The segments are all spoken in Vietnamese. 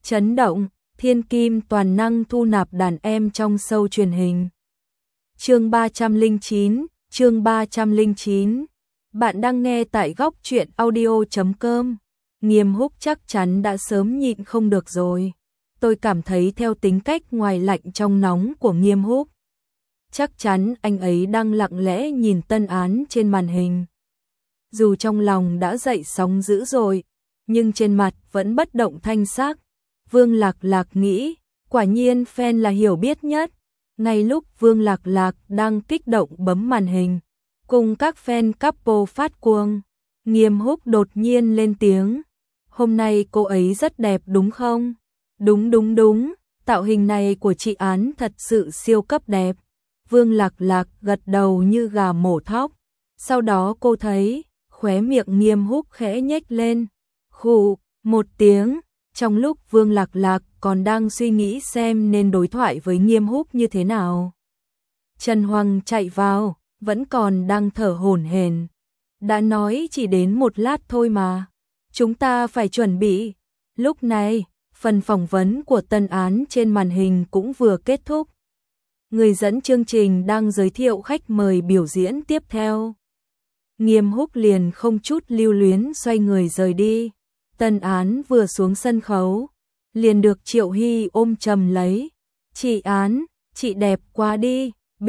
Chấn động, thiên kim toàn năng thu nạp đàn em trong show truyền hình. Chương 309, chương 309. Bạn đang nghe tại góc truyện audio.com. Nghiêm Húc chắc chắn đã sớm nhịn không được rồi. Tôi cảm thấy theo tính cách ngoài lạnh trong nóng của Nghiêm Húc, chắc chắn anh ấy đang lặng lẽ nhìn tân án trên màn hình. Dù trong lòng đã dậy sóng dữ rồi, nhưng trên mặt vẫn bất động thanh sắc. Vương Lạc Lạc nghĩ, quả nhiên fan là hiểu biết nhất. Ngay lúc Vương Lạc Lạc đang kích động bấm màn hình, cùng các fan couple phát cuồng, Nghiêm Húc đột nhiên lên tiếng. Hôm nay cô ấy rất đẹp đúng không? Đúng, tạo hình này của chị Án thật sự siêu cấp đẹp. Vương Lạc Lạc gật đầu như gà mổ thóc. Sau đó cô thấy, khóe miệng Nghiêm Húc khẽ nhếch lên. Khụ, một tiếng. Trong lúc Vương Lạc Lạc còn đang suy nghĩ xem nên đối thoại với Nghiêm Húc như thế nào, Trần Hoàng chạy vào, vẫn còn đang thở hổn hển. Đã nói chỉ đến một lát thôi mà, chúng ta phải chuẩn bị. Lúc này, phần phỏng vấn của tân án trên màn hình cũng vừa kết thúc. Người dẫn chương trình đang giới thiệu khách mời biểu diễn tiếp theo. Nghiêm Húc liền không chút lưu luyến xoay người rời đi. Tân án vừa xuống sân khấu, liền được Triệu Hy ôm chầm lấy. Chị Án, chị đẹp quá đi,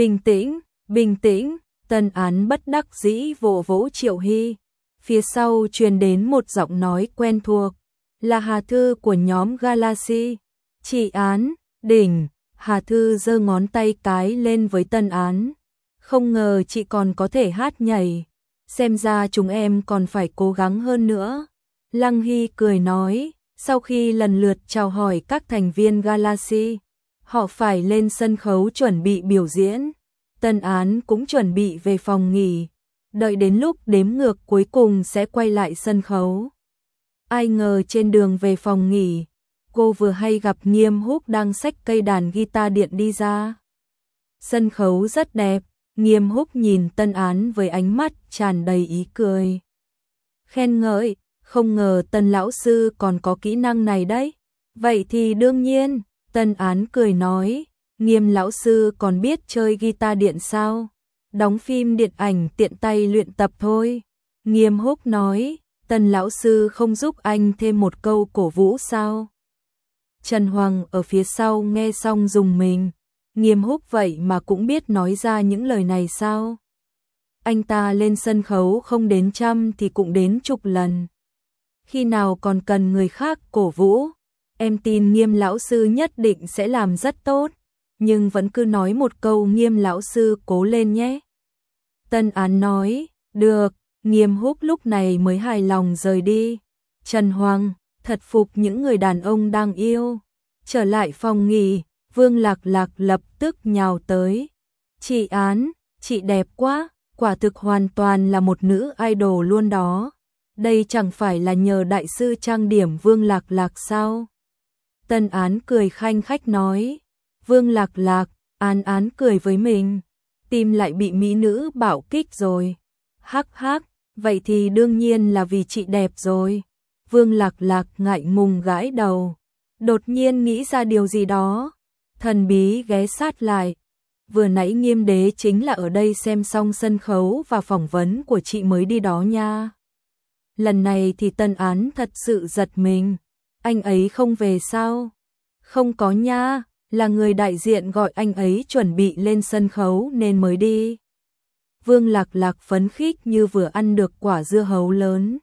bình tĩnh. Tân án bất đắc dĩ vỗ vỗ Triệu Hy. Phía sau truyền đến một giọng nói quen thuộc, là Hà Thư của nhóm Galaxy. Chị Án, đỉnh. Hà Thư giơ ngón tay cái lên với tân án. Không ngờ chị còn có thể hát nhảy. Xem ra chúng em còn phải cố gắng hơn nữa. Lăng Hy cười nói, sau khi lần lượt chào hỏi các thành viên Galaxy, họ phải lên sân khấu chuẩn bị biểu diễn. Tân án cũng chuẩn bị về phòng nghỉ, đợi đến lúc đếm ngược cuối cùng sẽ quay lại sân khấu. Ai ngờ trên đường về phòng nghỉ, cô vừa hay gặp Nghiêm Húc đang xách cây đàn guitar điện đi ra. Sân khấu rất đẹp, Nghiêm Húc nhìn tân án với ánh mắt tràn đầy ý cười. Khen ngợi, không ngờ tân lão sư còn có kỹ năng này đấy. Vậy thì đương nhiên, tân án cười nói, Nghiêm lão sư còn biết chơi guitar điện sao? Đóng phim điện ảnh tiện tay luyện tập thôi. Nghiêm Húc nói, tân lão sư không giúp anh thêm một câu cổ vũ sao? Trần Hoàng ở phía sau nghe xong rùng mình. Nghiêm Húc vậy mà cũng biết nói ra những lời này sao? Anh ta lên sân khấu không đến 100 thì cũng đến chục lần. Khi nào còn cần người khác cổ vũ, em tin Nghiêm lão sư nhất định sẽ làm rất tốt, nhưng vẫn cứ nói một câu Nghiêm lão sư cố lên nhé. Tân án nói, được. Nghiêm Húc lúc này mới hài lòng rời đi. Trần Hoàng, thật phục những người đàn ông đang yêu. Trở lại phòng nghỉ, Vương Lạc Lạc lập tức nhào tới. Chị Án, chị đẹp quá, quả thực hoàn toàn là một nữ idol luôn đó. Đây chẳng phải là nhờ đại sư trang điểm Vương Lạc Lạc sao? Tân án cười khanh khách nói. Vương Lạc Lạc, án cười với mình. Tim lại bị mỹ nữ bạo kích rồi. Hắc hắc, vậy thì đương nhiên là vì chị đẹp rồi. Vương Lạc Lạc ngại ngùng gãi đầu. Đột nhiên nghĩ ra điều gì đó. Thần bí ghé sát lại. Vừa nãy Nghiêm đế chính là ở đây xem xong sân khấu và phỏng vấn của chị mới đi đó nha. Lần này thì tân án thật sự giật mình. Anh ấy không về sao? Không có nha, là người đại diện gọi anh ấy chuẩn bị lên sân khấu nên mới đi. Vương Lạc Lạc phấn khích như vừa ăn được quả dưa hấu lớn.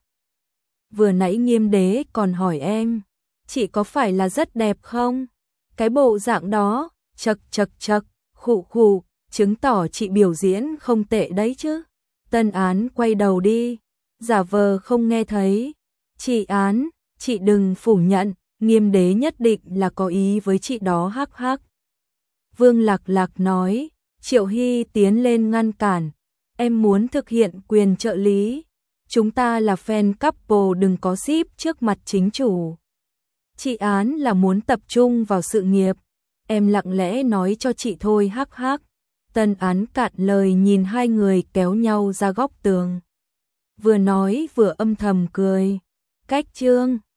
Vừa nãy Nghiêm đế còn hỏi em, chị có phải là rất đẹp không? Cái bộ dạng đó, chật, khụ, chứng tỏ chị biểu diễn không tệ đấy chứ. Tân án quay đầu đi, giả vờ không nghe thấy. Chị Án, chị đừng phủ nhận, Nghiêm đế nhất định là có ý với chị đó hắc hắc. Vương Lạc Lạc nói, Triệu Hy tiến lên ngăn cản. Em muốn thực hiện quyền trợ lý. Chúng ta là fan couple đừng có ship trước mặt chính chủ. Chị Án là muốn tập trung vào sự nghiệp. Em lặng lẽ nói cho chị thôi hắc hắc. Tân án cạn lời nhìn hai người kéo nhau ra góc tường. Vừa nói vừa âm thầm cười. Cách chương